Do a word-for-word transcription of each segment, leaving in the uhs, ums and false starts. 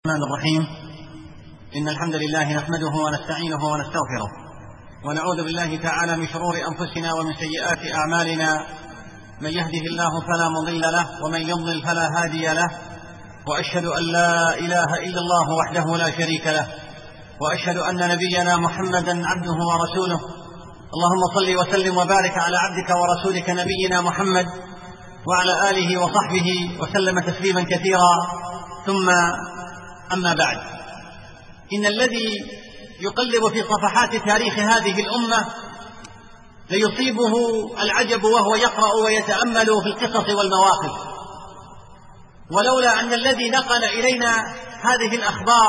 الرحمن الرحيم. إن الحمد لله نحمده ونستعينه ونستغفره ونعوذ بالله تعالى من شرور أنفسنا ومن سيئات أعمالنا. من يهده الله فلا مضل له ومن يضلل فلا هادي له، وأشهد أن لا إله إلا الله وحده لا شريك له، وأشهد أن نبينا محمدا عبده ورسوله. اللهم صل وسلم وبارك على عبدك ورسولك نبينا محمد وعلى آله وصحبه وسلم تسليما كثيرا. ثم أما بعد، إن الذي يقلب في صفحات تاريخ هذه الأمة ليصيبه العجب وهو يقرأ ويتأمل في القصص والمواقف، ولولا أن الذي نقل إلينا هذه الأخبار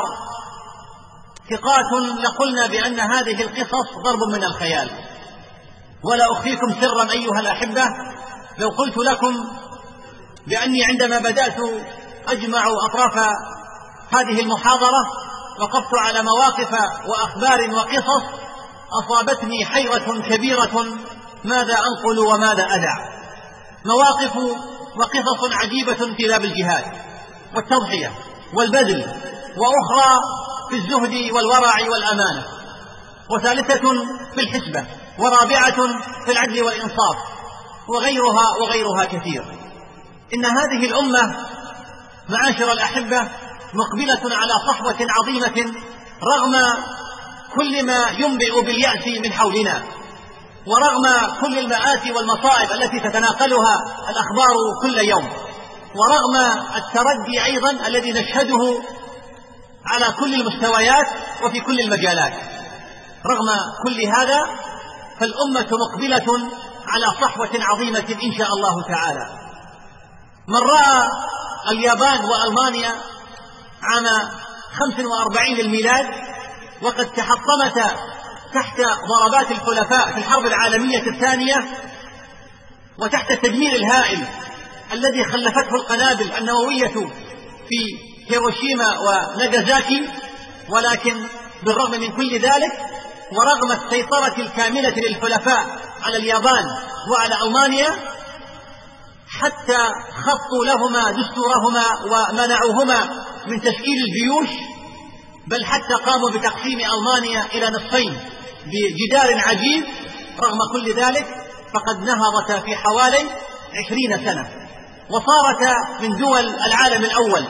ثقات لقلنا بأن هذه القصص ضرب من الخيال. ولا أخفيكم سرا أيها الأحبة، لو قلت لكم بأني عندما بدأت أجمع أطراف هذه المحاضرة وقفت على مواقف وأخبار وقصص أصابتني حيرة كبيرة، ماذا أنقل وماذا أدع. مواقف وقصص عجيبة في باب الجهاد والتضحية والبذل، وأخرى في الزهد والورع والأمانة، وثالثة في الحسبة، ورابعة في العدل والإنصاف، وغيرها وغيرها كثير. إن هذه الأمة معاشر الأحبة مقبلة على صحوة عظيمة رغم كل ما ينبئ باليأس من حولنا، ورغم كل المآسي والمصائب التي تتناقلها الأخبار كل يوم، ورغم التردي أيضا الذي نشهده على كل المستويات وفي كل المجالات. رغم كل هذا فالأمة مقبلة على صحوة عظيمة إن شاء الله تعالى. من رأى اليابان وألمانيا عام خمس وأربعين للميلاد وقد تحطمتا تحت ضربات الحلفاء في الحرب العالمية الثانية، وتحت التدمير الهائل الذي خلفته القنابل النووية في هيروشيما وناغازاكي، ولكن بالرغم من كل ذلك ورغم السيطرة الكاملة للحلفاء على اليابان وعلى ألمانيا، حتى خطوا لهما دستورهما ومنعوهما من تشكيل الجيوش، بل حتى قاموا بتقسيم ألمانيا إلى نصفين بجدار عجيب. رغم كل ذلك فقد نهضتا في حوالي عشرين سنة وصارتا من دول العالم الأول.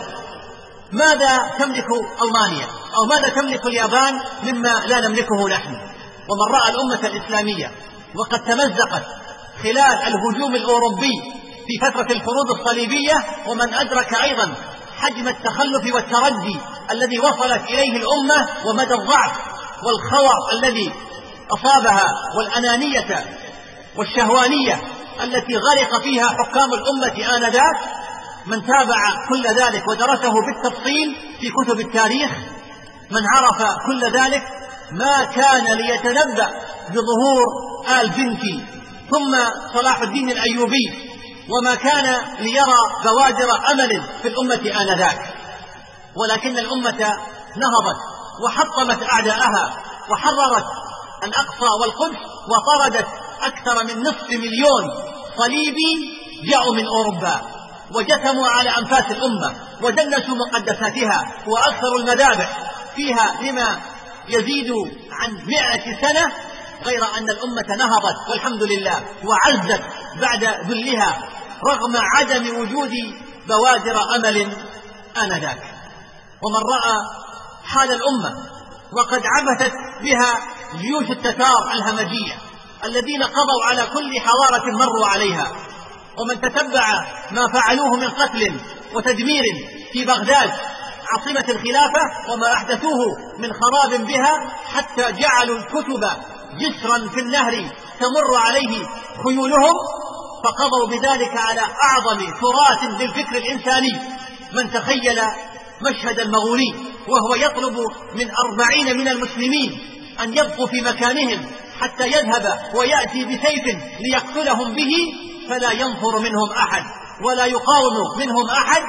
ماذا تملك ألمانيا أو ماذا تملك اليابان مما لا نملكه نحن؟ ومن رأى الأمة الإسلامية وقد تمزقت خلال الهجوم الأوروبي في فترة الفروض الصليبية، ومن أدرك أيضا حجم التخلف والتردي الذي وصلت إليه الأمة ومدى الضعف والخور الذي أصابها والأنانية والشهوانية التي غرق فيها حكام الأمة آنذاك، من تابع كل ذلك ودرسه بالتفصيل في كتب التاريخ، من عرف كل ذلك ما كان ليتنبأ بظهور آل جنكي ثم صلاح الدين الأيوبي، وما كان ليرى بوادر أمل في الأمة آنذاك. ولكن الأمة نهضت وحطمت أعداءها وحررت الأقصى والقدس، وطردت أكثر من نصف مليون صليبي جاءوا من أوروبا وجثموا على أنفاس الأمة ودنسوا مقدساتها وأكثروا المذابح فيها لما يزيد عن مئة سنة، غير أن الأمة نهضت والحمد لله وعزت بعد ذلها رغم عدم وجود بوادر أمل آنذاك. ومن رأى حال الأمة وقد عبثت بها جيوش التتار الهمجية الذين قضوا على كل حضارة مروا عليها، ومن تتبع ما فعلوه من قتل وتدمير في بغداد عاصمة الخلافة وما أحدثوه من خراب بها، حتى جعلوا الكتب جسرا في النهر تمر عليه خيولهم، فقضوا بذلك على أعظم تراث للفكر الإنساني. من تخيل مشهد المغولي وهو يطلب من أربعين من المسلمين أن يبقوا في مكانهم حتى يذهب ويأتي بسيف ليقتلهم به، فلا ينفر منهم أحد ولا يقاوم منهم أحد.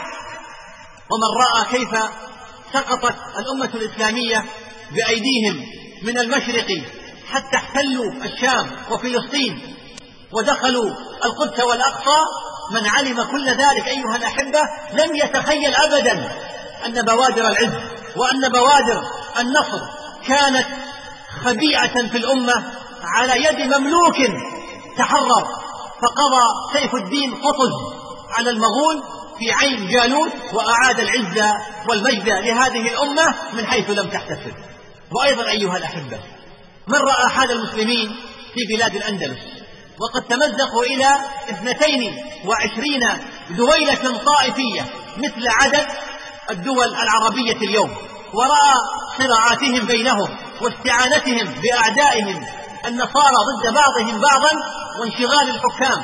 ومن رأى كيف سقطت الأمة الإسلامية بأيديهم من المشرق حتى احتلوا الشام وفلسطين ودخلوا القدس والأقصى، من علم كل ذلك أيها الأحبة لم يتخيل أبدا أن بوادر العز وأن بوادر النصر كانت خبيئة في الأمة على يد مملوك تحرر، فقضى سيف الدين قطز على المغول في عين جالوت وأعاد العزة والمجد لهذه الأمة من حيث لم تحتسب. وأيضا أيها الأحبة، من رأى حال المسلمين في بلاد الأندلس وقد تمزقوا إلى اثنتين وعشرين دويلة طائفية مثل عدد الدول العربية اليوم، ورأى صراعاتهم بينهم واستعانتهم بأعدائهم النصارى ضد بعضهم بعضا، وانشغال الحكام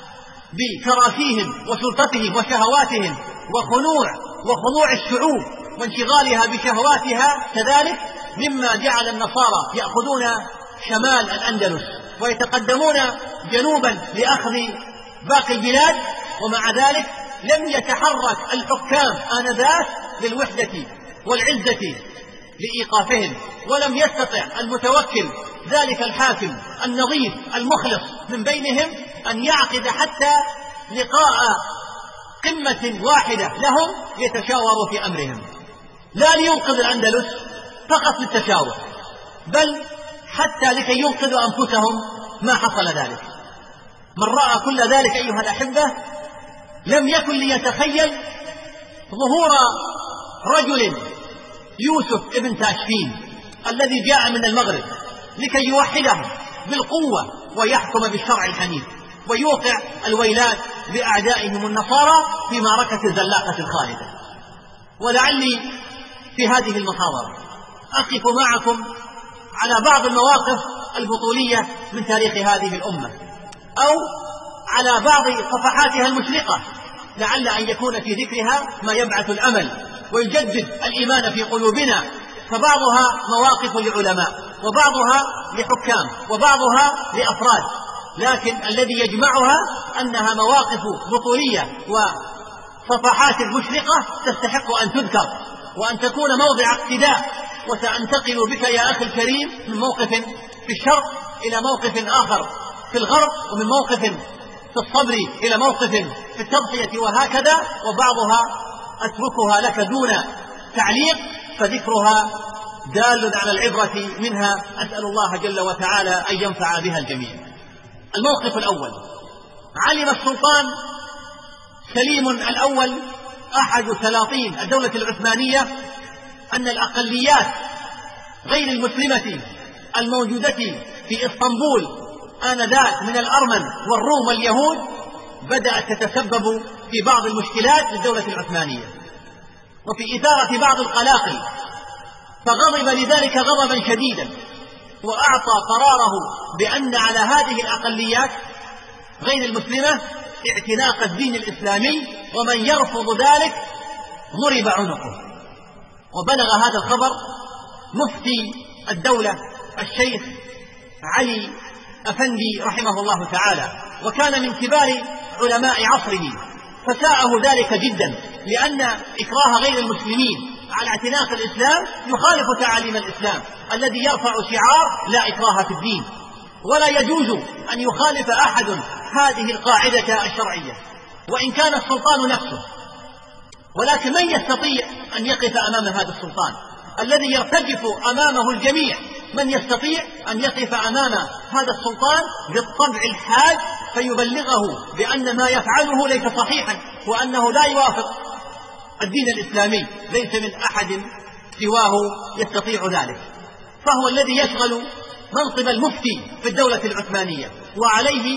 بكراسيهم وسلطتهم وشهواتهم، وخنوع وخضوع الشعوب وانشغالها بشهواتها كذلك، مما جعل النصارى يأخذون شمال الأندلس ويتقدمون جنوبا لأخذ باقي البلاد. ومع ذلك لم يتحرك الحكام آنذاك للوحدة والعزة لإيقافهم، ولم يستطع المتوكل ذلك الحاكم النظيف المخلص من بينهم أن يعقد حتى لقاء قمة واحدة لهم يتشاوروا في أمرهم، لا لينقذ الأندلس فقط للتشاور، بل حتى لكي ينقذوا أنفسهم ما حصل ذلك. من رأى كل ذلك أيها الأحبة لم يكن ليتخيل ظهور رجل يوسف ابن تاشفين الذي جاء من المغرب لكي يوحدهم بالقوة ويحكم بالشرع الحنيف ويوقع الويلات بأعدائهم النصارى في معركة الزلاقة الخالدة. ولعلي في هذه المحاضرة أقف معكم على بعض المواقف البطولية من تاريخ هذه الأمة، أو على بعض صفحاتها المشرقة، لعل أن يكون في ذكرها ما يبعث الأمل ويجدد الإيمان في قلوبنا. فبعضها مواقف لعلماء، وبعضها لحكام، وبعضها لأفراد، لكن الذي يجمعها أنها مواقف بطولية وصفحات مشرقة تستحق أن تذكر وأن تكون موضع اقتداء. وسأنتقل بك يا أخي الكريم من موقف في الشرق إلى موقف آخر في الغرب، ومن موقف في الصبر إلى موقف في التضحية، وهكذا، وبعضها أتركها لك دون تعليق، فذكرها دال على العبرة منها. أسأل الله جل وتعالى أن ينفع بها الجميع. الموقف الأول: علم السلطان سليم الأول أحد سلاطين الدولة العثمانية أن الأقليات غير المسلمة الموجودة في إسطنبول آنذاك من الأرمن والروم واليهود بدأت تتسبب في بعض المشكلات للدولة العثمانية وفي إثارة بعض القلاقل، فغضب لذلك غضبا شديدا، وأعطى قراره بأن على هذه الأقليات غير المسلمة اعتناق الدين الإسلامي، ومن يرفض ذلك ضرب عنقه. وبلغ هذا الخبر مفتي الدولة الشيخ علي أفندي رحمه الله تعالى، وكان من كبار علماء عصره، فساءه ذلك جدا، لأن إكراه غير المسلمين على اعتناق الإسلام يخالف تعاليم الإسلام الذي يرفع شعار لا إكراه في الدين، ولا يجوز أن يخالف أحد هذه القاعدة الشرعية وإن كان السلطان نفسه. ولكن من يستطيع أن يقف أمام هذا السلطان الذي يرتجف أمامه الجميع؟ من يستطيع أن يقف أمام هذا السلطان بالطبع الحاد فيبلغه بأن ما يفعله ليس صحيحا وأنه لا يوافق الدين الإسلامي؟ ليس من أحد سواه يستطيع ذلك، فهو الذي يشغل منصب المفتي في الدولة العثمانية، وعليه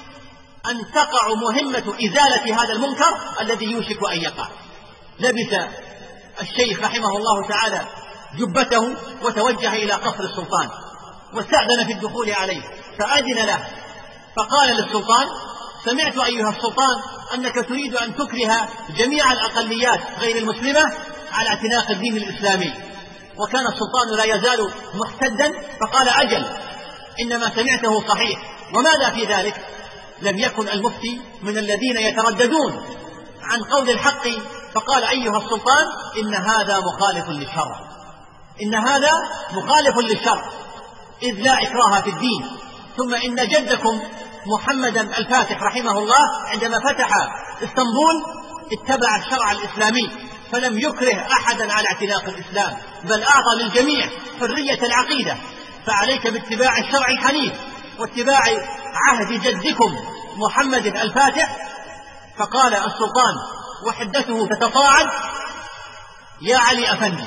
أن تقع مهمة إزالة هذا المنكر الذي يوشك أن يقع. لبس الشيخ رحمه الله تعالى جبته وتوجه إلى قصر السلطان واستأذن في الدخول عليه، فأذن له فقال للسلطان: سمعت أيها السلطان أنك تريد أن تكره جميع الأقليات غير المسلمة على اعتناق الدين الإسلامي. وكان السلطان لا يزال محتدا، فقال: أجل، إنما سمعته صحيح. وماذا في ذلك؟ لم يكن المفتي من الذين يترددون عن قول الحق، فقال: أيها السلطان، إن هذا مخالف للشرع، إن هذا مخالف للشرع، إذ لا إكراه في الدين. ثم إن جدكم محمدا الفاتح رحمه الله عندما فتح اسطنبول اتبع الشرع الإسلامي، فلم يكره أحدا على اعتناق الإسلام، بل أعطى للجميع حرية العقيدة. فعليك باتباع الشرع الحنيف واتباع عهد جدكم محمد الفاتح. فقال السلطان وحدته تتصاعد: يا علي أفندي،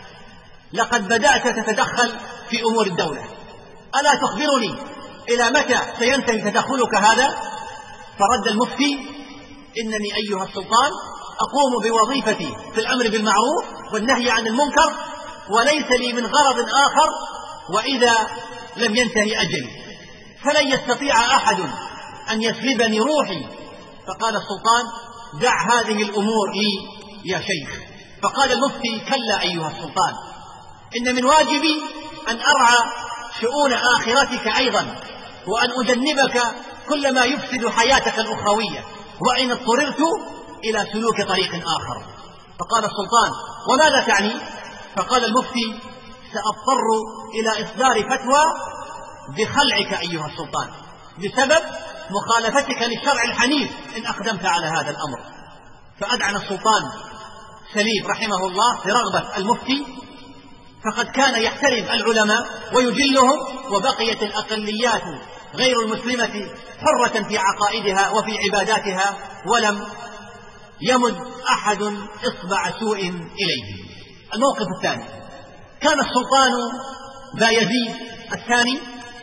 لقد بدأت تتدخل في أمور الدولة، ألا تخبرني إلى متى سينتهي تدخلك هذا؟ فرد المفتي: إنني أيها السلطان أقوم بوظيفتي في الأمر بالمعروف والنهي عن المنكر، وليس لي من غرض آخر، وإذا لم ينتهي أجلي فلن يستطيع أحد أن يسلبني روحي. فقال السلطان: دع هذه الأمور لي يا شيخ. فقال المفتي: كلا أيها السلطان، إن من واجبي أن أرعى شؤون آخرتك أيضا، وأن أجنبك كل ما يفسد حياتك الأخروية، وإن اضطررت إلى سلوك طريق آخر. فقال السلطان: وماذا تعني؟ فقال المفتي: سأضطر إلى إصدار فتوى بخلعك أيها السلطان بسبب مخالفتك للشرع الحنيف إن أقدمت على هذا الأمر. فأذعن السلطان سليم رحمه الله برغبة المفتي، فقد كان يحترم العلماء ويجلهم، وبقيت الأقليات غير المسلمة حرة في عقائدها وفي عباداتها، ولم يمد أحد إصبع سوء إليه. الموقف الثاني: كان السلطان بايزيد الثاني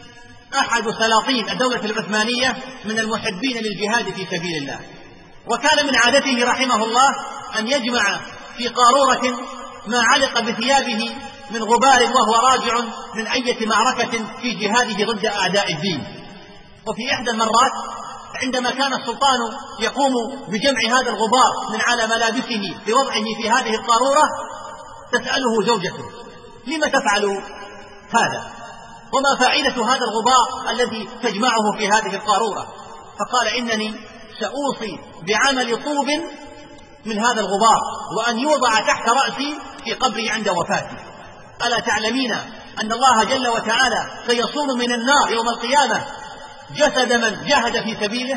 أحد سلاطين الدولة العثمانية من المحبين للجهاد في سبيل الله، وكان من عادته رحمه الله أن يجمع في قارورة ما علق بثيابه من غبار وهو راجع من أي معركة في جهاده ضد أعداء الدين. وفي إحدى المرات عندما كان السلطان يقوم بجمع هذا الغبار من على ملابسه بوضعه في هذه القارورة، تسأله زوجته: لم تفعل هذا؟ وما فائدة هذا الغبار الذي تجمعه في هذه القارورة؟ فقال: إنني سأوصي بعمل طوب من هذا الغبار وأن يوضع تحت رأسي في قبري عند وفاتي. ألا تعلمين أن الله جل وتعالى سيصون من النار يوم القيامة جسد من جاهد في سبيله؟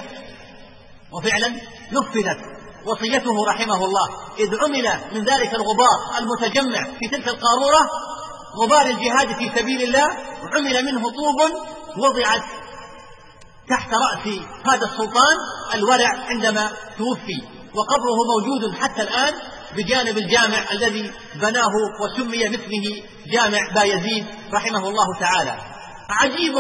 وفعلا نفذت وصيته رحمه الله، إذ عمل من ذلك الغبار المتجمع في تلك القارورة غبار الجهاد في سبيل الله، عمل منه طوب وضعت تحت رأس هذا السلطان الورع عندما توفي، وقبره موجود حتى الآن بجانب الجامع الذي بناه وسمي باسمه جامع بايزيد رحمه الله تعالى. عجيب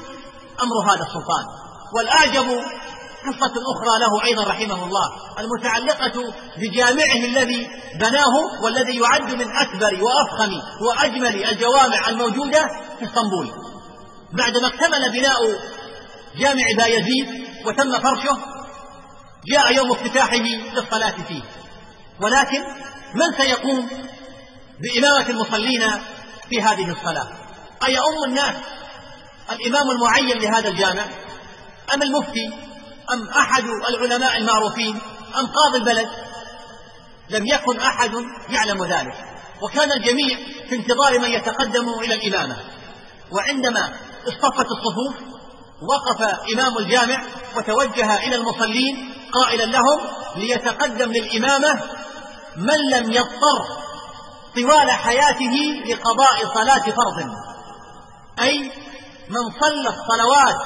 أمر هذا السلطان. والأعجب قصة أخرى له أيضا رحمه الله، المتعلقة بجامعه الذي بناه والذي يعد من أكبر وأفخم وأجمل الجوامع الموجودة في اسطنبول. بعدما اكتمل بناء جامع بايزيد وتم فرشه، جاء يوم افتتاحه للصلاة فيه، ولكن من سيقوم بإمامة المصلين في هذه الصلاة؟ أيؤم الناس الإمام المعين لهذا الجامع، أم المفتي، أم أحد العلماء المعروفين، أم قاضي البلد؟ لم يكن أحد يعلم ذلك، وكان الجميع في انتظار من يتقدم إلى الإمامة. وعندما اصطفت الصفوف وقف إمام الجامع وتوجه إلى المصلين قائلا لهم ليتقدم للإمامة من لم يضطر طوال حياته لقضاء صلاة فرض، أي من صلى الصلوات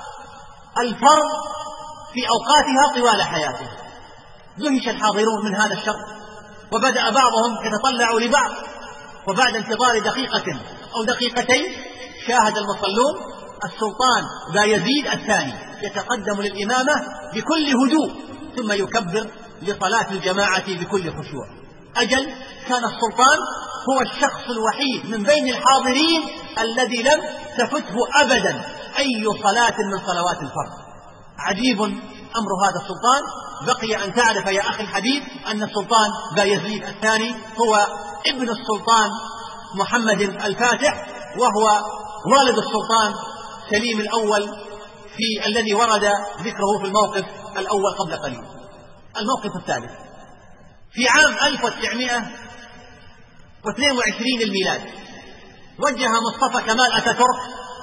الفرض في أوقاتها طوال حياته. دهش الحاضرون من هذا الشرط، وبدأ بعضهم يتطلع لبعض، وبعد انتظار دقيقة أو دقيقتين شاهد المصلون السلطان بايزيد الثاني يتقدم للإمامة بكل هدوء ثم يكبر لصلاة الجماعة بكل خشوع. أجل كان السلطان هو الشخص الوحيد من بين الحاضرين الذي لم تفته أبدا أي صلاة من صلوات الفرض. عجيب أمر هذا السلطان. بقي أن تعرف يا أخي الحبيب أن السلطان بايزيد الثاني هو ابن السلطان محمد الفاتح، وهو والد السلطان سليم الأول في الذي ورد ذكره في الموقف الأول قبل قليل. الموقف الثالث: في عام ألف وتسعمائة واثنين وعشرين للميلاد وجه مصطفى كمال أتاتورك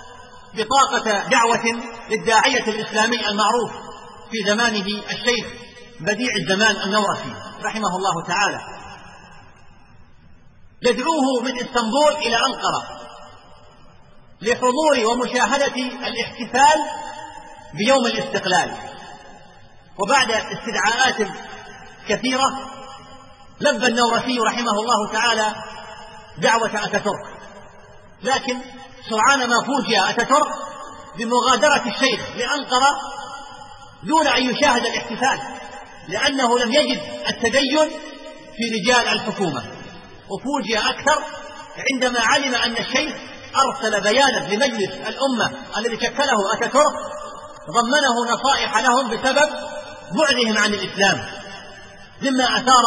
بطاقة دعوة للداعية الإسلامي المعروف في زمانه الشيخ بديع الزمان النورسي رحمه الله تعالى، يدعوه من اسطنبول إلى أنقرة لحضور ومشاهدة الاحتفال بيوم الاستقلال. وبعد استدعاءات كثيرة لبى النورسي رحمه الله تعالى دعوة أتاتورك، لكن سرعان ما فوجئ أتاتورك بمغادرة الشيخ لأنقرة دون أن يشاهد الاحتفال، لأنه لم يجد التدين في رجال الحكومة. وفوجئ أكثر عندما علم أن الشيخ أرسل بيانا لمجلس الأمة الذي شكله أتاتورك ضمنه نصائح لهم بسبب بعدهم عن الإسلام، مما أثار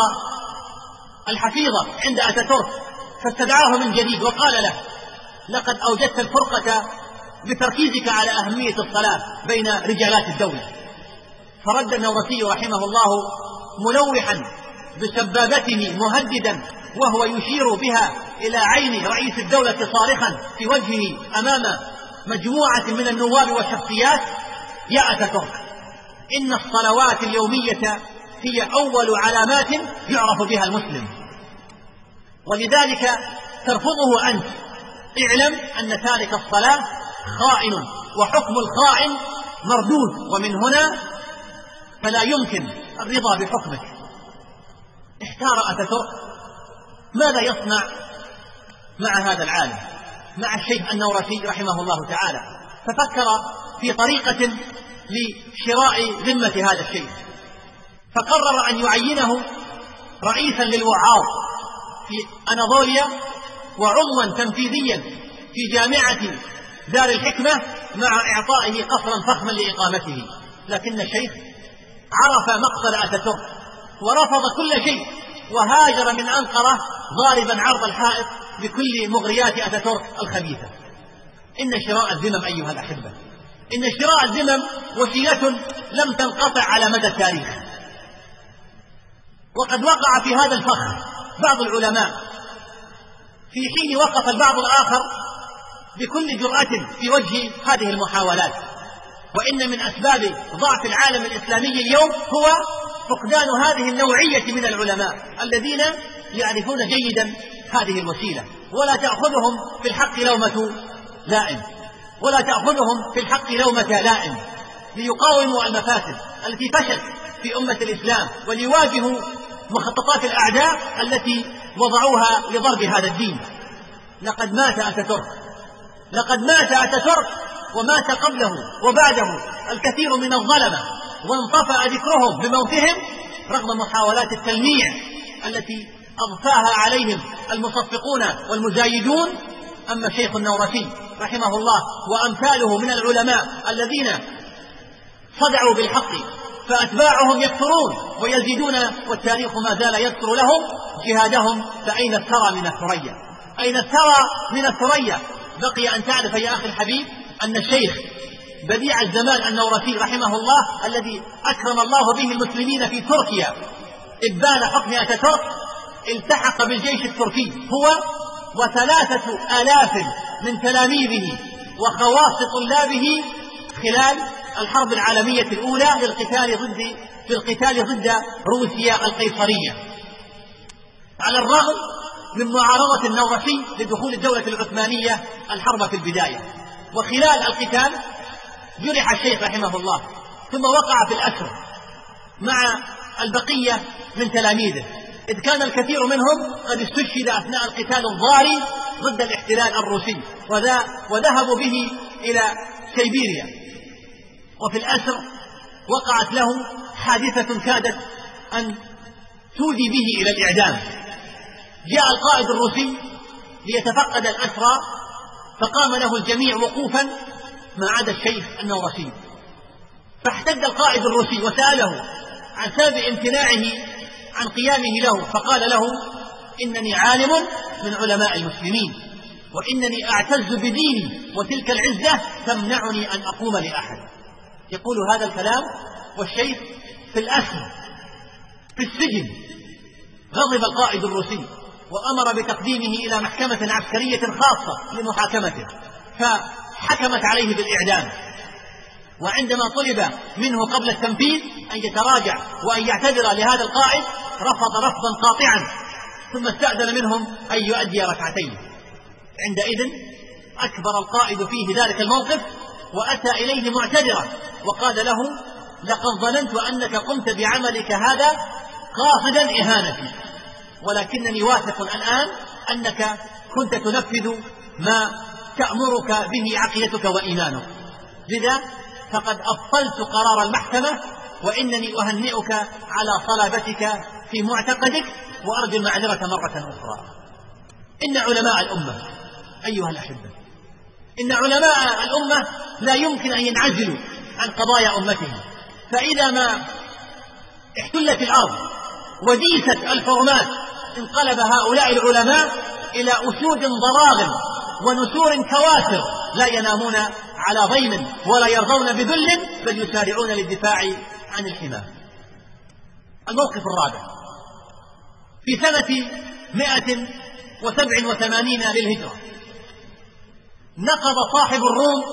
الحفيظة عند أتاتورك، فاستدعاه من جديد وقال له: لقد أوجدت الفرقة بتركيزك على أهمية الصلاة بين رجالات الدولة. فرد النورسي رحمه الله ملوحا بسبابته مهددا وهو يشير بها إلى عين رئيس الدولة صارخا في وجهه أمام مجموعة من النواب والشخصيات: يا أتاتورك، إن الصلوات اليومية هي أول علامات يعرف بها المسلم، ولذلك ترفضه أنت. اعلم أن تارك الصلاة خائن، وحكم الخائن مردود، ومن هنا فلا يمكن الرضا بحكمك. احتار أتاتورك ماذا يصنع مع هذا العالم، مع الشيخ النورسي رحمه الله تعالى، ففكر في طريقة لشراء ذمة هذا الشيخ، فقرر أن يعينه رئيسا للوعاظ في أناضوليا وعضوا تنفيذيا في جامعة دار الحكمة، مع إعطائه قصرا فخما لإقامته. لكن الشيخ عرف مقصد أتاتورك ورفض كل شيء وهاجر من أنقرة ضاربا عرض الحائط بكل مغريات أتاتورك الخبيثة. إن شراء الذمم أيها الأحبة، إن شراء الذمم وسيلة لم تنقطع على مدى التاريخ، وقد وقع في هذا الفخ بعض العلماء في حين وقف البعض الآخر بكل جرأة في وجه هذه المحاولات. وإن من أسباب ضعف العالم الإسلامي اليوم هو فقدان هذه النوعية من العلماء الذين يعرفون جيدا هذه الوسيلة، ولا تأخذهم في الحق لومة لائم، ولا تأخذهم في الحق لومة لائم، ليقاوموا المفاسد التي فشت في أمة الإسلام وليواجهوا مخططات الأعداء التي وضعوها لضرب هذا الدين. لقد مات أتاتورك، لقد مات أتاتورك ومات قبله وبعده الكثير من الظلمة، وانطفأ ذكرهم بموتهم رغم محاولات التلميع التي أضفاها عليهم المصفقون والمزايدون. أما الشيخ النورسي رحمه الله وأمثاله من العلماء الذين صدعوا بالحق فأتباعهم يكثرون ويزيدون، والتاريخ ما زال يذكر لهم جهادهم. فأين الثرى من الثريا؟ أين الثرى من الثريا؟ بقي أن تعرف يا أخي الحبيب أن الشيخ بديع الزمان النورسي رحمه الله الذي أكرم الله به المسلمين في تركيا إبان حكم أتاتورك التحق بالجيش التركي هو وثلاثة آلاف من تلاميذه وخواص طلابه خلال الحرب العالمية الأولى للقتال ضد في القتال ضد روسيا القيصرية، على الرغم من معارضة النورسي لدخول الدولة العثمانية الحرب في البداية. وخلال القتال جرح الشيخ رحمه الله، ثم وقع في الأسر مع البقية من تلاميذه، إذ كان الكثير منهم قد استشهد أثناء القتال الضاري ضد الاحتلال الروسي، وذهبوا به إلى سيبيريا. وفي الأسر وقعت له حادثة كادت أن تودي به إلى الإعدام. جاء القائد الروسي ليتفقد الأسرى، فقام له الجميع وقوفا ما عدا الشيخ النورسي، فاحتد القائد الروسي وسأله عن سبب امتناعه عن قيامه له، فقال له: إنني عالم من علماء المسلمين، وإنني أعتز بديني، وتلك العزة تمنعني أن أقوم لأحد. يقول هذا الكلام والشيخ في الأسر في السجن. غضب القائد الروسي وأمر بتقديمه إلى محكمة عسكرية خاصة لمحاكمته، فحكمت عليه بالإعدام. وعندما طلب منه قبل التنفيذ أن يتراجع وأن يعتذر لهذا القائد رفض رفضا قاطعا، ثم استأذن منهم أن يؤدي ركعتين. عندئذ أكبر القائد فيه ذلك الموقف وأتى إليه معتذرا وقال له: لقد ظننت أنك قمت بعملك هذا قاصدا إهانتي، ولكنني واثق الآن أنك كنت تنفذ ما تأمرك به عقيدتك وإيمانك، لذا فقد أبطلت قرار المحكمة، وإنني أهنئك على صلابتك في معتقدك، وأرجو المعذرة مرة أخرى. إن علماء الأمة أيها الأحبة، إن علماء الأمة لا يمكن أن ينعزلوا عن قضايا أمتهم، فإذا ما احتلت الأرض وديست الحرمات انقلب هؤلاء العلماء إلى أسود ضراغم ونسور كواسر لا ينامون على ضيم ولا يرضون بذل، بل يسارعون للدفاع عن الحمى. الموقف الرابع: في سنة مائة وسبع وثمانين للهجرة نقض صاحب الروم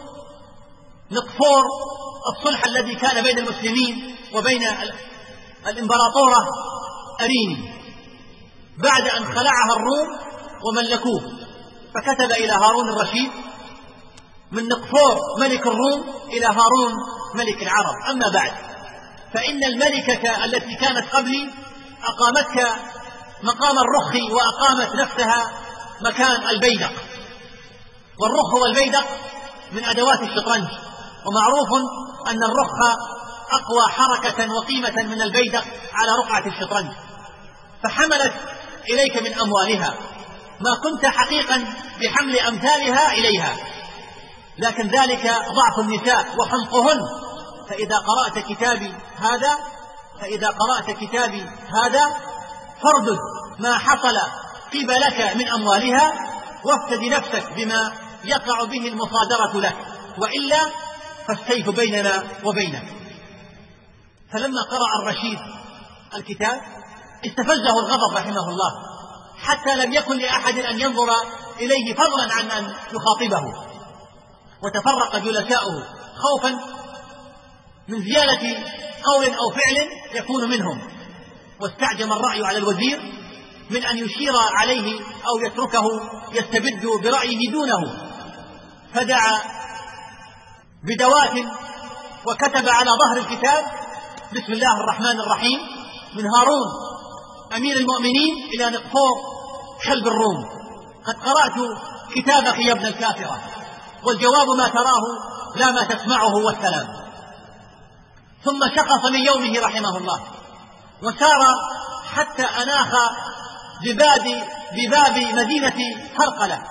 نقفور الصلح الذي كان بين المسلمين وبين الإمبراطورة أريني بعد أن خلعها الروم وملكوه، فكتب إلى هارون الرشيد من نقفور ملك الروم إلى هارون ملك العرب: أما بعد، فإن الملكة التي كانت قبلي أقامتك مقام الرخ وأقامت نفسها مكان البيدق، والرخ والبيدق من أدوات الشطرنج، ومعروف أن الرخ أقوى حركة وقيمة من البيدق على رقعة الشطرنج، فحملت إليك من أموالها ما كنت حقيقا بحمل أمثالها إليها، لكن ذلك ضعف النساء وحمقهن، فإذا قرأت كتابي هذا فإذا قرأت كتابي هذا فاردد ما حصل قبلك من أموالها، وافتد نفسك بما يقع به المصادرة لك، وإلا فالسيف بيننا وبينك. فلما قرأ الرشيد الكتاب استفزه الغضب رحمه الله، حتى لم يكن لأحد أن ينظر إليه فضلا عن أن يخاطبه، وتفرق جلساؤه خوفا من زيادة قول أو فعل يكون منهم، واستعجم الرأي على الوزير من أن يشير عليه أو يتركه يستبد برأيه دونه، فدعا بدوات وكتب على ظهر الكتاب: بسم الله الرحمن الرحيم، من هارون أمير المؤمنين إلى نقفور كلب الروم، قد قرأت كتابك يا ابن الكافرة، والجواب ما تراه لا ما تسمعه والسلام. ثم شخص من يومه رحمه الله وسار حتى أناخ بباب, بباب مدينة هرقلة،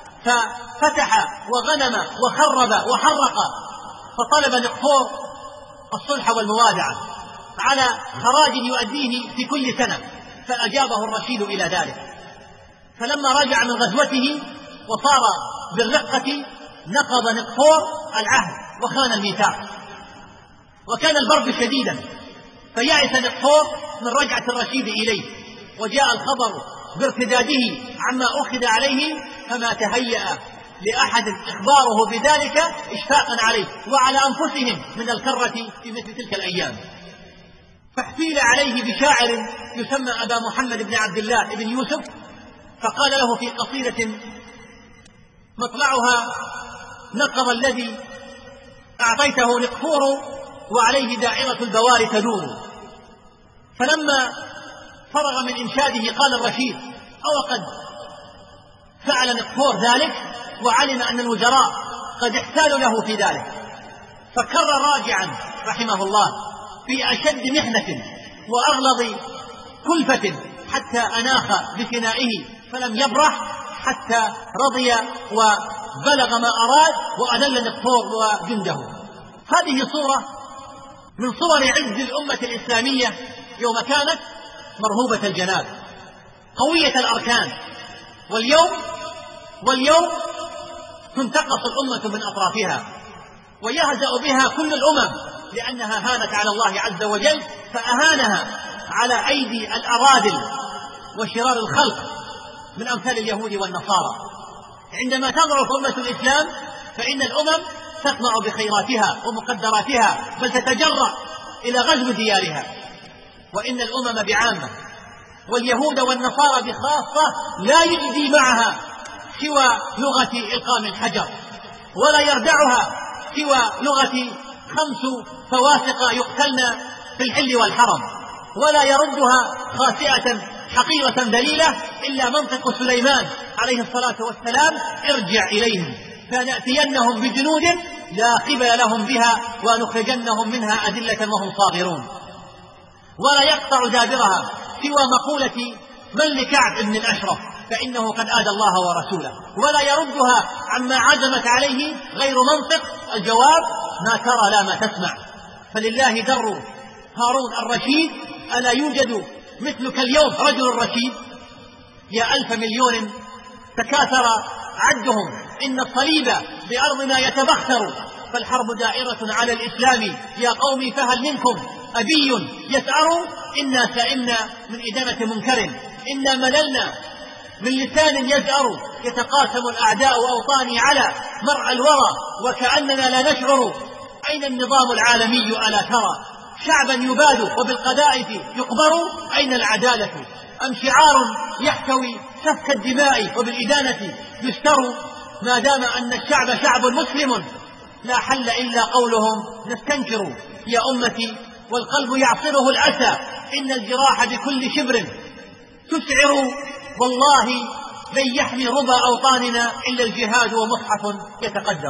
ففتح وغنم وخرب وحرق، فطلب نقفور الصلح والموادعة على خراج يؤديه في كل سنة، فأجابه الرشيد إلى ذلك. فلما رجع من غزوته وصار بالرقة نقض نقفور العهد وخان الميثاق، وكان البرد شديدا، فيأس نقفور من رجعة الرشيد إليه، وجاء الخبر بارتداده عما أخذ عليه، فما تهيأ لأحد إخباره بذلك إشفاقا عليه وعلى أنفسهم من الكرة في مثل تلك الأيام. فاحتيل عليه بشاعر يسمى أبا محمد بن عبد الله بن يوسف، فقال له في قصيدة مطلعها: نقض الذي أعطيته نقفور وعليه دائرة البوار تدور. فلما فرغ من إنشاده قال الرشيد: أو قد فعل نقفور ذلك وعلم أن الوزراء قد احتالوا له في ذلك، فكر راجعا رحمه الله في أشد محنة وأغلظ كلفة حتى أناخ بفنائه، فلم يبرح حتى رضي وبلغ ما أراد وأذل نقفور وجنده. هذه صورة من صور عز الأمة الإسلامية يوم كانت مرهوبة الجناب قوية الأركان، واليوم واليوم تنتقص الأمة من أطرافها ويهزأ بها كل الأمم، لأنها هانت على الله عز وجل، فأهانها على أيدي الأراذل وشرار الخلق من أمثال اليهود والنصارى. عندما تضعف أمة الإسلام فإن الأمم تطمع بخيراتها ومقدراتها، بل تتجرأ إلى غزو ديارها. وإن الأمم بعامة واليهود والنصارى بخاصة لا يجدي معها سوى لغة إلقام الحجر، ولا يردعها سوى لغة خمس فواسق يقتلن في الحل والحرم، ولا يردها خاسئة حقيرة ذليلة إلا منطق سليمان عليه الصلاة والسلام: ارجع إليهم فنأتينهم بجنود لا قبل لهم بها ونخرجنهم منها أذلة وهم صاغرون. ولا يقطع دابرها سوى مقولة من لكعب بن الأشرف فإنه قد آذى الله ورسوله، ولا يردها عما عزمت عليه غير منطق الجواب: ما ترى لا ما تسمع. فلله در هارون الرشيد: ألا يوجد مثلك اليوم رجل رشيد؟ يا ألف مليون تكاثر عدهم، إن الصليب بأرضنا يتبختر، فالحرب دائرة على الإسلام يا قوم فهل منكم أبي يسعر؟ إنا سئمنا من إدانة منكر، إنا مللنا من لسان يزأر، يتقاسم الأعداء أوطاني على مرعى الورى وكأننا لا نشعر. أين النظام العالمي ألا ترى؟ شعبا يباد وبالقذائف يقبر، أين العدالة؟ أم شعار يحتوي سفك الدماء وبالإدانة يستر؟ ما دام أن الشعب شعب مسلم لا حل إلا قولهم نستنكر. يا أمتي والقلب يعصره الأسى، إن الجراح بكل شبر تسعر، والله لن يحمي ربى أوطاننا إلا الجهاد ومصحف يتقدر.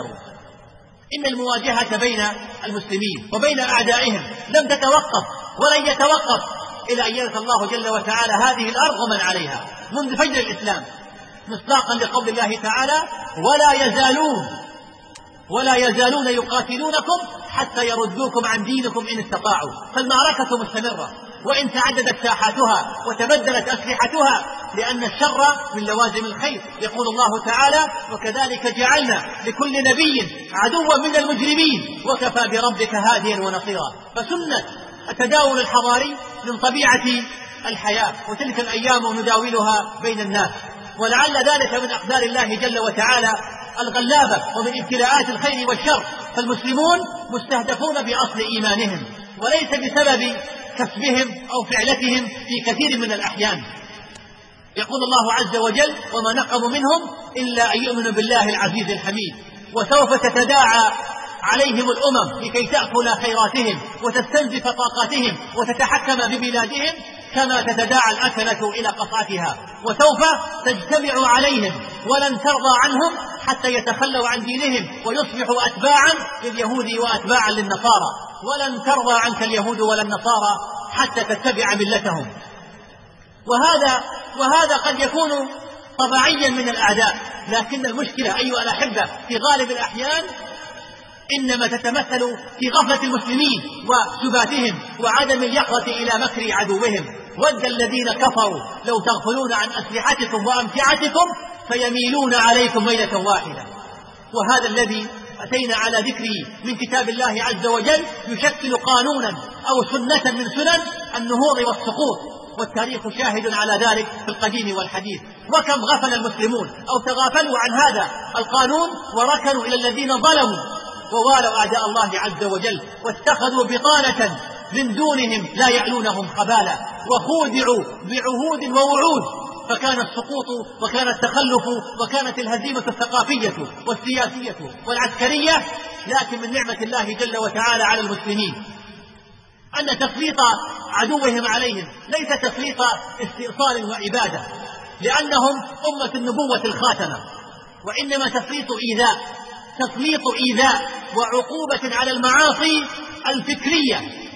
إن المواجهة بين المسلمين وبين أعدائهم لم تتوقف ولن يتوقف إلى أن يرث الله جل وتعالى هذه الأرض ومن عليها منذ فجر الإسلام، مصداقا لقول الله تعالى: ولا يزالون ولا يزالون يقاتلونكم حتى يردوكم عن دينكم إن استطاعوا. فالمعركة مستمرة وإن تعددت ساحاتها وتبدلت أسلحتها، لأن الشر من لوازم الخير. يقول الله تعالى: وكذلك جعلنا لكل نبي عدوا من المجرمين وكفى بربك هاديا ونصيرا. فسنة التداول الحضاري من طبيعة الحياة، وتلك الأيام نداولها بين الناس، ولعل ذلك من أقدار الله جل وتعالى الغلابة ومن ابتلاءات الخير والشر. فالمسلمون مستهدفون بأصل إيمانهم وليس بسبب كسبهم أو فعلتهم في كثير من الأحيان. يقول الله عز وجل: وما نقموا منهم إلا أن يؤمنوا بالله العزيز الحميد. وسوف تتداعى عليهم الأمم لكي تأكل خيراتهم وتستنزف طاقاتهم وتتحكم ببلادهم كما تتداعى الأكلة إلى قصعتها، وسوف تجتمع عليهم ولن ترضى عنهم حتى يتخلوا عن دينهم ويصبحوا أتباعا لليهود وأتباعا للنصارى، ولن ترضى عنك اليهود ولا النصارى حتى تتبع ملتهم. وهذا وهذا قد يكون طبيعيا من الأعداء، لكن المشكلة أيها الأحبة في غالب الأحيان إنما تتمثل في غفلة المسلمين وسباتهم وعدم اليقظة إلى مكر عدوهم. ود الذين كفروا لو تغفلون عن أسلحتكم وأمتعتكم فيميلون عليكم ميلة واحدة. وهذا الذي أتينا على ذكره من كتاب الله عز وجل يشكل قانونا أو سنة من سنن النهوض والسقوط، والتاريخ شاهد على ذلك في القديم والحديث. وكم غفل المسلمون أو تغافلوا عن هذا القانون وركنوا إلى الذين ظلموا ووالوا أعداء الله عز وجل، واتخذوا بطانة من دونهم لا يعلونهم خبالا، وخودعوا بعهود ووعود، فكان السقوط وكان التخلف وكانت الهزيمة الثقافية والسياسية والعسكرية. لكن من نعمة الله جل وتعالى على المسلمين أن تسليط عدوهم عليهم ليس تسليط استئصال وعبادة، لأنهم أمة النبوة الخاتمة، وإنما تسليط إيذاء تسليط إيذاء وعقوبة على المعاصي الفكرية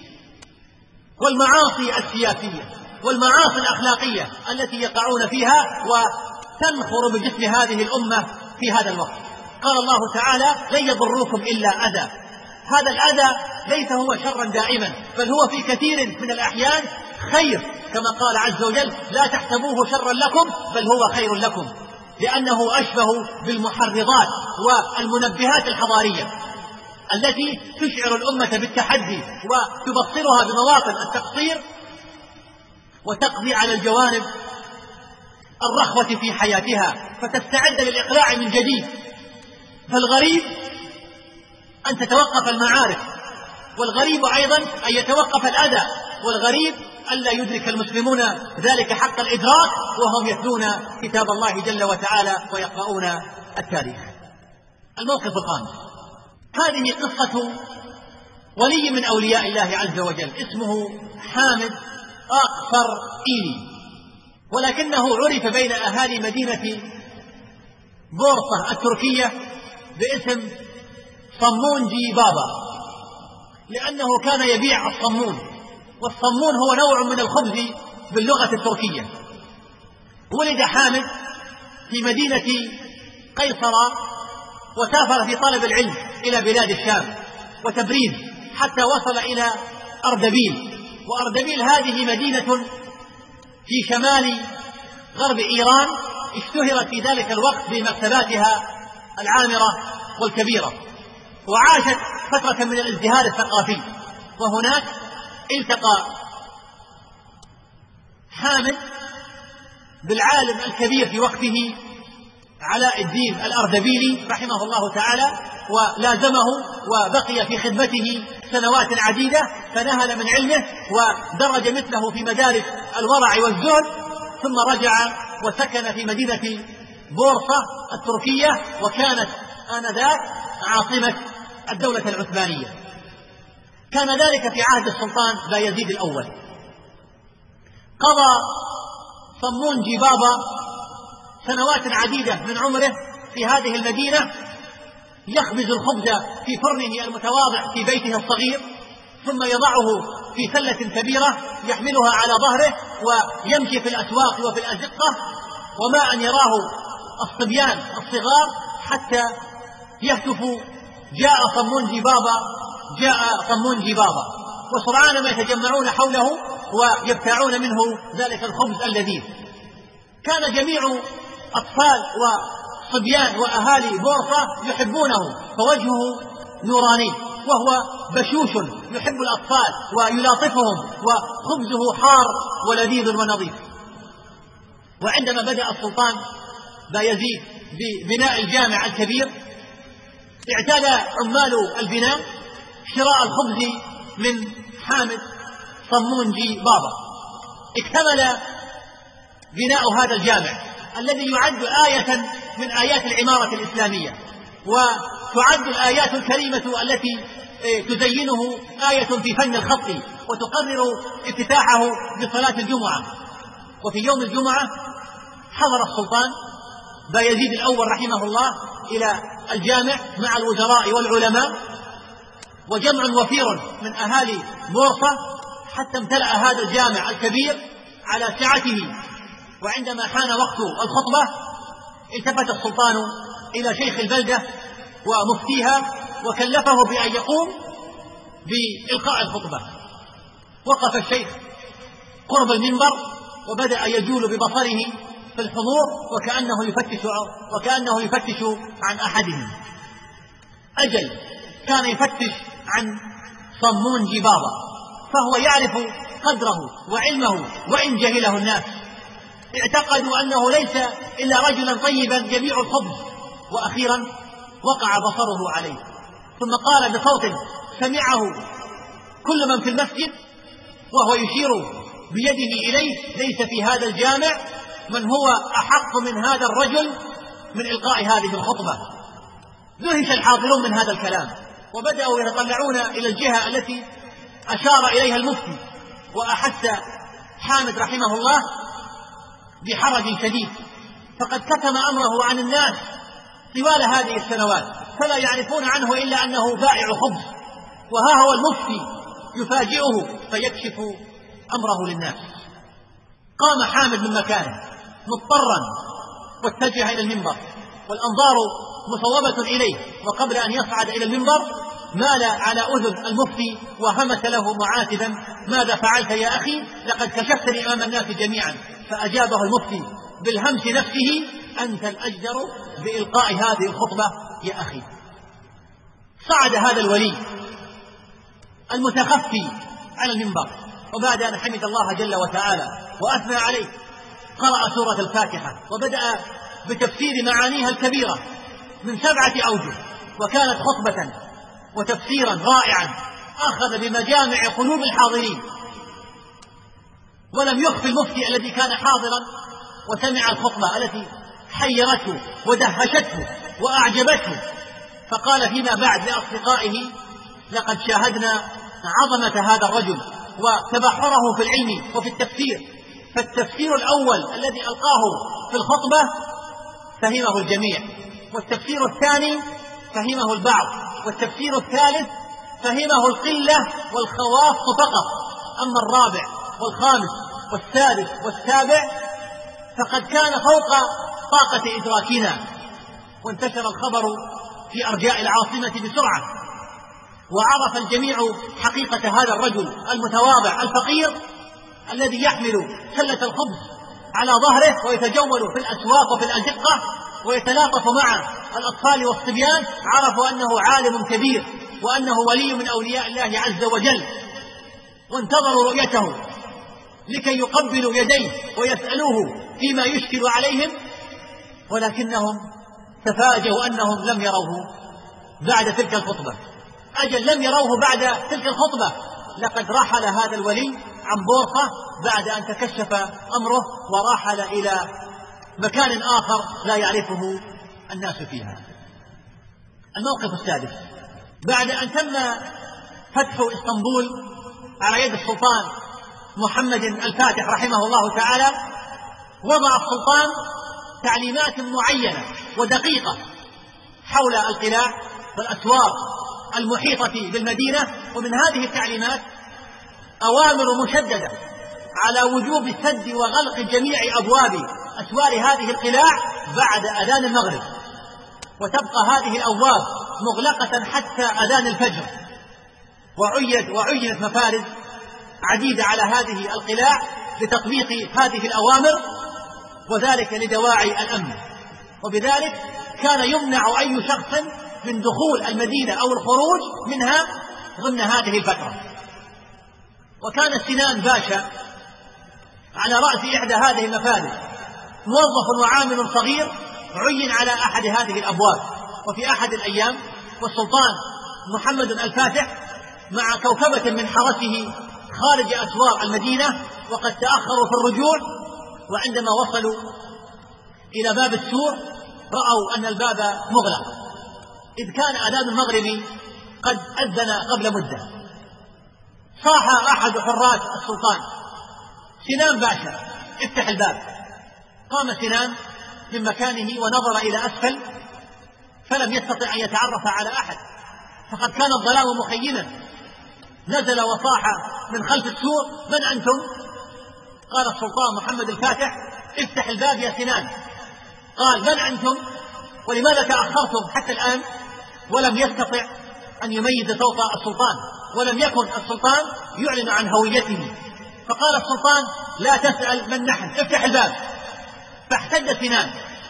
والمعاصي السياسية والمعاصي الأخلاقية التي يقعون فيها وتنخر بجسم هذه الأمة في هذا الوقت. قال الله تعالى: لن يضروكم إلا أذى. هذا الأذى ليس هو شرا دائما، بل هو في كثير من الأحيان خير، كما قال عز وجل: لا تحسبوه شرا لكم بل هو خير لكم، لأنه أشبه بالمحرضات والمنبهات الحضارية التي تشعر الأمة بالتحدي وتبصرها بمواطن التقصير وتقضي على الجوانب الرخوة في حياتها فتستعد للإقلاع من جديد. فالغريب أن تتوقف المعارك، والغريب أيضا أن يتوقف الأذى، والغريب ألا يدرك المسلمون ذلك حق الإدراك وهم يتلون كتاب الله جل وتعالى ويقرؤون التاريخ. الموقف الخامس، هذه قصة ولي من أولياء الله عز وجل اسمه حامد أقصر إيلي، ولكنه عرف بين أهالي مدينة بورصة التركية باسم صمونجي بابا، لأنه كان يبيع الصمون، والصمون هو نوع من الخبز باللغة التركية. ولد حامد في مدينة قيصر، وسافر في طلب العلم إلى بلاد الشام وتبريز حتى وصل إلى أردبيل، وأردبيل هذه مدينة في شمال غرب إيران اشتهرت في ذلك الوقت بمكتباتها العامرة والكبيرة، وعاشت فترة من الازدهار الثقافي. وهناك التقى حامد بالعالم الكبير في وقته علاء الدين الأردبيلي رحمه الله تعالى، ولازمه وبقي في خدمته سنوات عديدة، فنهل من علمه ودرج مثله في مدارس الورع والزهد، ثم رجع وسكن في مدينة بورصة التركية، وكانت آنذاك عاصمة الدولة العثمانية. كان ذلك في عهد السلطان بايزيد الأول. قضى صمونجي بابا سنوات عديدة من عمره في هذه المدينة يخبز الخبز في فرنه المتواضع في بيته الصغير، ثم يضعه في سلة كبيرة يحملها على ظهره ويمشي في الأسواق وفي الأزقة، وما أن يراه الصبيان الصغار حتى يهتفوا جاء صمونجي بابا، جاء صمونجي بابا، وسرعان ما يتجمعون حوله ويبتاعون منه ذلك الخبز اللذيذ. كان جميع أطفال وصبيان وأهالي بورصة يحبونه، فوجهه نوراني وهو بشوش يحب الأطفال ويلاطفهم، وخبزه حار ولذيذ ونظيف. وعندما بدأ السلطان بايزيد ببناء الجامع الكبير، اعتاد عمال البناء شراء الخبز من حامد صمونجي بابا. اكتمل بناء هذا الجامع الذي يعد آية من آيات العمارة الإسلامية، وتعد الآيات الكريمة التي تزينه آية في فن الخط، وتقرر افتتاحه بصلاة الجمعة. وفي يوم الجمعة حضر السلطان بايزيد الأول رحمه الله إلى الجامع مع الوزراء والعلماء وجمع وفير من أهالي بورصة، حتى امتلأ هذا الجامع الكبير على سعته. وعندما حان وقت الخطبة التفت السلطان إلى شيخ البلدة ومفتيها وكلفه بأن يقوم بإلقاء الخطبة. وقف الشيخ قرب المنبر وبدأ يجول ببصره في الحضور وكأنه يفتش وكأنه يفتش عن أحدهم. أجل كان يفتش عن صمونجي بابا، فهو يعرف قدره وعلمه وإن جهله الناس. اعتقدوا أنه ليس إلا رجلا طيبا يبيع الخبز. وأخيرا وقع بصره عليه، ثم قال بصوت سمعه كل من في المسجد وهو يشير بيده إليه: ليس في هذا الجامع من هو أحق من هذا الرجل من إلقاء هذه الخطبة. دهش الحاضرون من هذا الكلام، وبدأوا يتطلعون إلى الجهة التي أشار إليها المفتي. وأحس حامد رحمه الله بحرج شديد، فقد كتم أمره عن الناس طوال هذه السنوات، فلا يعرفون عنه إلا أنه بائع خبز، وها هو المفتي يفاجئه فيكشف أمره للناس. قام حامد من مكانه مضطرا واتجه إلى المنبر والأنظار مصوبة إليه، وقبل أن يصعد إلى المنبر مال على أذن المفتي وهمس له معاتبا: ماذا فعلت يا أخي؟ لقد كشفتني أمام الناس جميعا. فأجابه المفتي بالهمس نفسه: أنت الأجدر بإلقاء هذه الخطبة يا أخي. صعد هذا الولي المتخفي على المنبر، وبعد أن حمد الله جل وتعالى وأثنى عليه قرأ سورة الفاتحة وبدأ بتفسير معانيها الكبيرة من سبعة أوجه، وكانت خطبة وتفسيرا رائعا أخذ بمجامع قلوب الحاضرين. ولم يخفي المفتي الذي كان حاضرا وسمع الخطبة التي حيرته ودهشته وأعجبته، فقال فيما بعد لأصدقائه: لقد شاهدنا عظمة هذا الرجل وتبحره في العلم وفي التفسير، فالتفسير الأول الذي ألقاه في الخطبة فهمه الجميع، والتفسير الثاني فهمه البعض، والتفسير الثالث فهمه القلة والخواص فقط، أما الرابع والخامس والسادس والسابع فقد كان فوق طاقة إدراكنا. وانتشر الخبر في أرجاء العاصمة بسرعة، وعرف الجميع حقيقة هذا الرجل المتواضع الفقير الذي يحمل سلة الخبز على ظهره ويتجول في الأسواق وفي الأزقة ويتلاطف مع الأطفال والصبيان. عرفوا أنه عالم كبير وأنه ولي من أولياء الله عز وجل، وانتظروا رؤيته لكي يقبلوا يديه ويسألوه فيما يشكل عليهم، ولكنهم تفاجئوا أنهم لم يروه بعد تلك الخطبة. أجل لم يروه بعد تلك الخطبة، لقد رحل هذا الولي عن بورصة بعد أن تكشف أمره ورحل إلى مكان آخر لا يعرفه الناس فيها. الموقف السادس: بعد أن تم فتح إسطنبول على يد السلطان محمد الفاتح رحمه الله تعالى، وضع السلطان تعليمات معينة ودقيقة حول القلاع والأسوار المحيطة بالمدينة، ومن هذه التعليمات أوامر مشددة على وجوب سد وغلق جميع أبواب أسوار هذه القلاع بعد أذان المغرب، وتبقى هذه الأبواب مغلقة حتى أذان الفجر. وعيد وعينت مفارز عديدة على هذه القلاع لتطبيق هذه الأوامر، وذلك لدواعي الأمن، وبذلك كان يمنع أي شخص من دخول المدينة أو الخروج منها ضمن هذه الفترة. وكان سنان باشا على رأس إحدى هذه المفارز، موظف وعامل صغير عين على أحد هذه الأبواب. وفي أحد الأيام والسلطان محمد الفاتح مع كوكبة من حرسه خارج أسوار المدينة وقد تأخروا في الرجوع، وعندما وصلوا إلى باب السور رأوا أن الباب مغلق، إذ كان أذان المغرب قد أذن قبل مدة. صاح أحد حراس السلطان: سنان باشا افتح الباب. قام سنان من مكانه ونظر إلى أسفل فلم يستطع أن يتعرف على أحد، فقد كان الظلام مخيما. نزل وصاح من خلف السور: من أنتم؟ قال السلطان محمد الفاتح: افتح الباب يا سنان. قال: من أنتم؟ ولماذا تأخرتم حتى الآن؟ ولم يستطع أن يميز صوت السلطان، ولم يكن السلطان يعلن عن هويته. فقال السلطان: لا تسأل من نحن، افتح الباب. فاحتج سنان: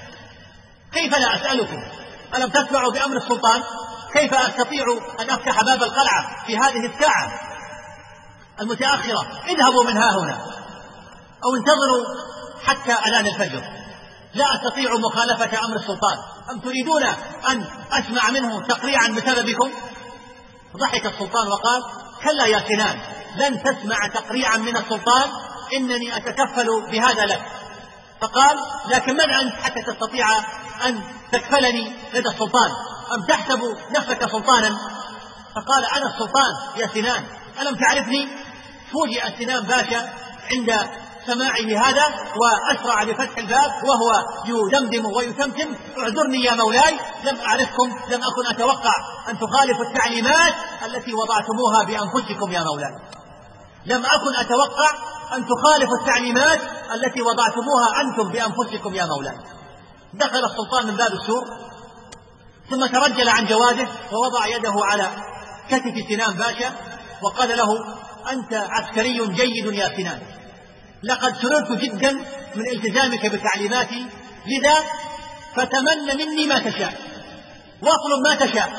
كيف لا أسألكم؟ ألم تسمعوا بأمر السلطان؟ كيف أستطيع أن أفتح باب القلعة في هذه الساعة المتأخرة؟ اذهبوا من ها هنا أو انتظروا حتى أذان الفجر، لا أستطيع مخالفة أمر السلطان. أم تريدون أن أسمع منه تقريعا بسببكم؟ ضحك السلطان وقال: كلا يا سنان، لن تسمع تقريعا من السلطان، إنني أتكفل بهذا لك. فقال: لكن من أنت حتى تستطيع أن تكفلني لدى السلطان؟ أم تحسب نفسك سلطانا؟ فقال: أنا السلطان يا سنان، ألم تعرفني؟ فوجئ سنان باشا عند سماعه هذا وأسرع بفتح الباب وهو يدمدم ويتمتم: اعذرني يا مولاي، لم أعرفكم، لم أكن أتوقع أن تخالفوا التعليمات التي وضعتموها بأنفسكم يا مولاي، لم أكن أتوقع أن تخالفوا التعليمات التي وضعتموها أنتم بأنفسكم يا مولاي. دخل السلطان من باب السور ثم ترجل عن جواده ووضع يده على كتف سنان باشا وقال له: أنت عسكري جيد يا سنان، لقد سررت جدا من التزامك بتعليماتي، لذا فتمنى مني ما تشاء واطلب ما تشاء.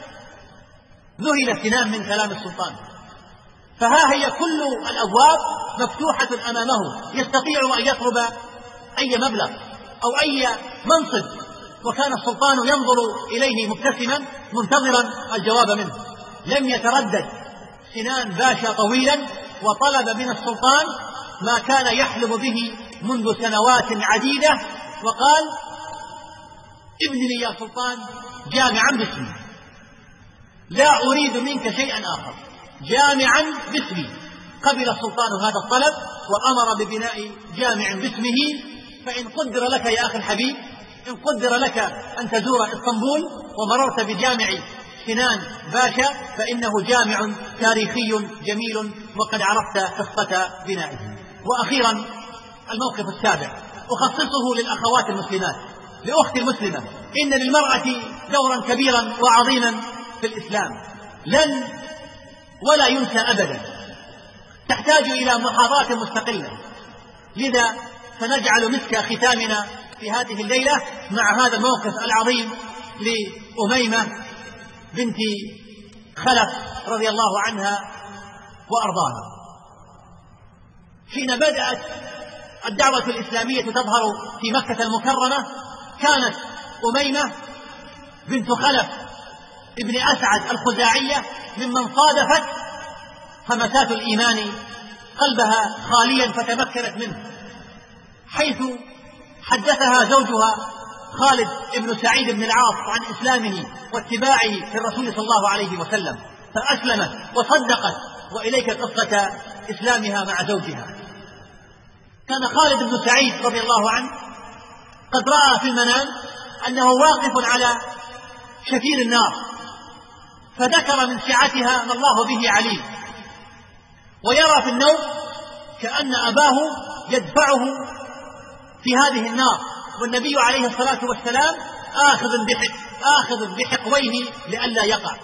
ذهل سنان من كلام السلطان، فها هي كل الأبواب مفتوحة أمامه، يستطيع أن يطلب أي مبلغ أو أي منصب، وكان السلطان ينظر إليه مبتسما منتظرا الجواب منه. لم يتردد سنان باشا طويلا وطلب من السلطان ما كان يحلم به منذ سنوات عديدة، وقال: ابن لي يا سلطان جامعا باسمي، لا أريد منك شيئا آخر، جامعا باسمي. قبل السلطان هذا الطلب وأمر ببناء جامع باسمه. فإن قدر لك يا أخي الحبيب، إن قدر لك أن تزور اسطنبول ومررت بجامع سنان باشا فإنه جامع تاريخي جميل، وقد عرفت قصة بنائه. وأخيرا الموقف السابع أخصصه للأخوات المسلمات، لأختي المسلمة. إن للمرأة دورا كبيرا وعظيما في الإسلام لن ولا ينسى أبدا، تحتاج إلى محاضرة مستقلة. لذا سنجعل مسك ختامنا في هذه الليلة مع هذا الموقف العظيم لأميمة بنت خلف رضي الله عنها وأرضاها. حين بدأت الدعوة الإسلامية تظهر في مكة المكرمة، كانت أميمة بنت خلف ابن أسعد الخزاعية ممن صادفت همسات الإيمان قلبها خاليا فتمكنت منه، حيث حدثها زوجها خالد بن سعيد بن العاص عن إسلامه واتباعه للرسول صلى الله عليه وسلم، فأسلمت وصدقت. وإليك قصة إسلامها مع زوجها. كان خالد بن سعيد رضي الله عنه قد رأى في المنام أنه واقف على شفير النار، فذكر من سعتها ما الله به عليم، ويرى في النوم كأن أباه يدفعه في هذه النار، والنبي عليه الصلاة والسلام آخذ بحق آخذ بحقويه لئلا يقع.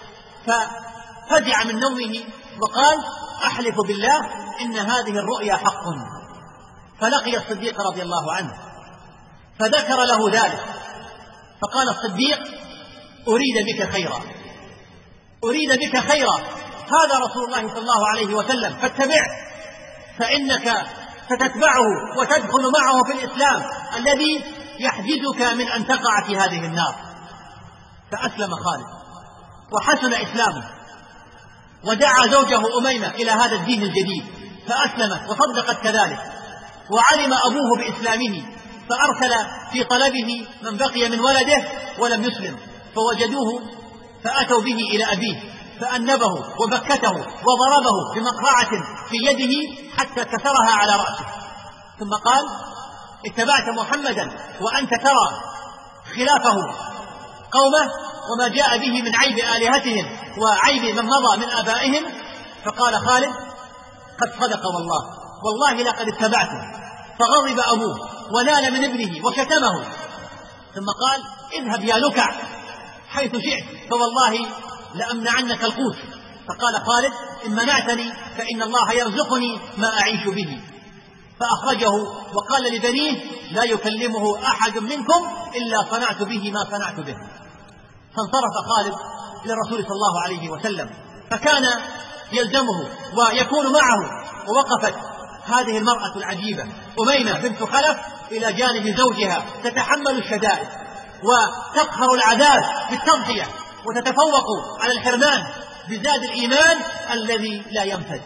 ففزع من نومه وقال: أحلف بالله إن هذه الرؤيا حق. فلقي الصديق رضي الله عنه فذكر له ذلك، فقال الصديق: أريد بك خيرا، أريد بك خيرا، هذا رسول الله صلى الله عليه وسلم، فاتبعه، فإنك ستتبعه وتدخل معه في الإسلام الذي يحجزك من أن تقع في هذه النار. فأسلم خالد وحسن إسلامه، ودعا زوجه أميمة إلى هذا الدين الجديد، فأسلمت وصدقت كذلك. وعلم أبوه بإسلامه فأرسل في طلبه من بقي من ولده ولم يسلم، فوجدوه فأتوا به إلى أبيه فأنبه وبكته وضربه بمقرعة في يده حتى كسرها على رأسه، ثم قال: اتبعت محمدا وأنت ترى خلافه قومه وما جاء به من عيب آلهتهم وعيب من مضى من آبائهم. فقال خالد: قد صدق والله، والله لقد اتبعته. فغضب أبوه ونال من ابنه وشتمه، ثم قال: اذهب يا لكع حيث شئت، فوالله لأمنعنك القوت. فقال خالد: إن منعتني فإن الله يرزقني ما أعيش به. فأخرجه وقال لبنيه: لا يكلمه أحد منكم إلا صنعت به ما صنعت به. فانصرف خالد إلى الرسول صلى الله عليه وسلم، فكان يلزمه ويكون معه. ووقفت هذه المرأة العجيبة أميمة بنت خلف إلى جانب زوجها، تتحمل الشدائد وتقهر العذاب بالتضحية، وتتفوق على الحرمان بزاد الإيمان الذي لا ينفد.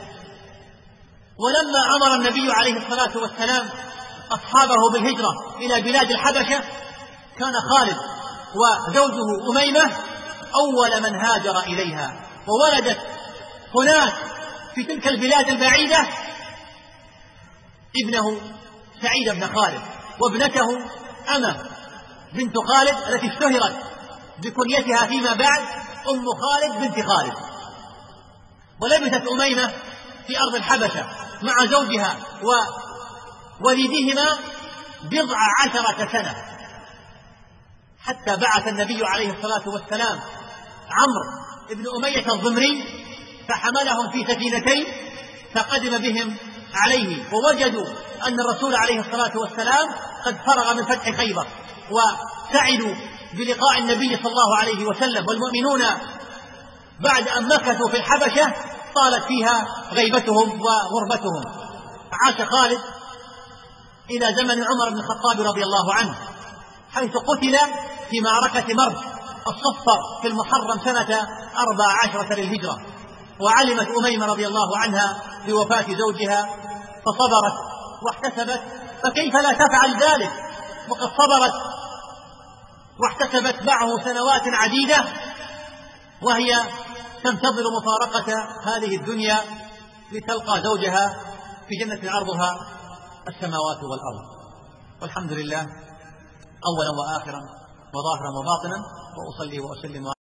ولما أمر النبي عليه الصلاة والسلام أصحابه بالهجرة إلى بلاد الحبشة، كان خالد وزوجه أميمة أول من هاجر إليها، وولدت هناك في تلك البلاد البعيدة ابنه سعيد بن خالد، وابنته أمة بنت خالد التي اشتهرت بكنيتها فيما بعد أم خالد بنت خالد. ولبثت أميمة في أرض الحبشة مع زوجها ووليدهما بضع عشرة سنة، حتى بعث النبي عليه الصلاة والسلام عمرو بن أمية الضمري فحملهم في سفينتين فقدم بهم عليه، ووجدوا أن الرسول عليه الصلاة والسلام قد فرغ من فتح خيبر، وسعدوا بلقاء النبي صلى الله عليه وسلم، والمؤمنون بعد أن مكثوا في الحبشة طالت فيها غيبتهم وغربتهم. عاش خالد إلى زمن عمر بن الخطاب رضي الله عنه، حيث قتل في معركة مرج الصفر في المحرم سنة أربع عشرة للهجرة. وعلمت أميمة رضي الله عنها بوفاة زوجها فصبرت واحتسبت، فكيف لا تفعل ذلك وقد صبرت واحتسبت معه سنوات عديدة وهي تنتظر مفارقة هذه الدنيا لتلقى زوجها في جنة عرضها السماوات والأرض. والحمد لله أولا وآخرا وظاهرا وباطنا، وأصلي وأسلم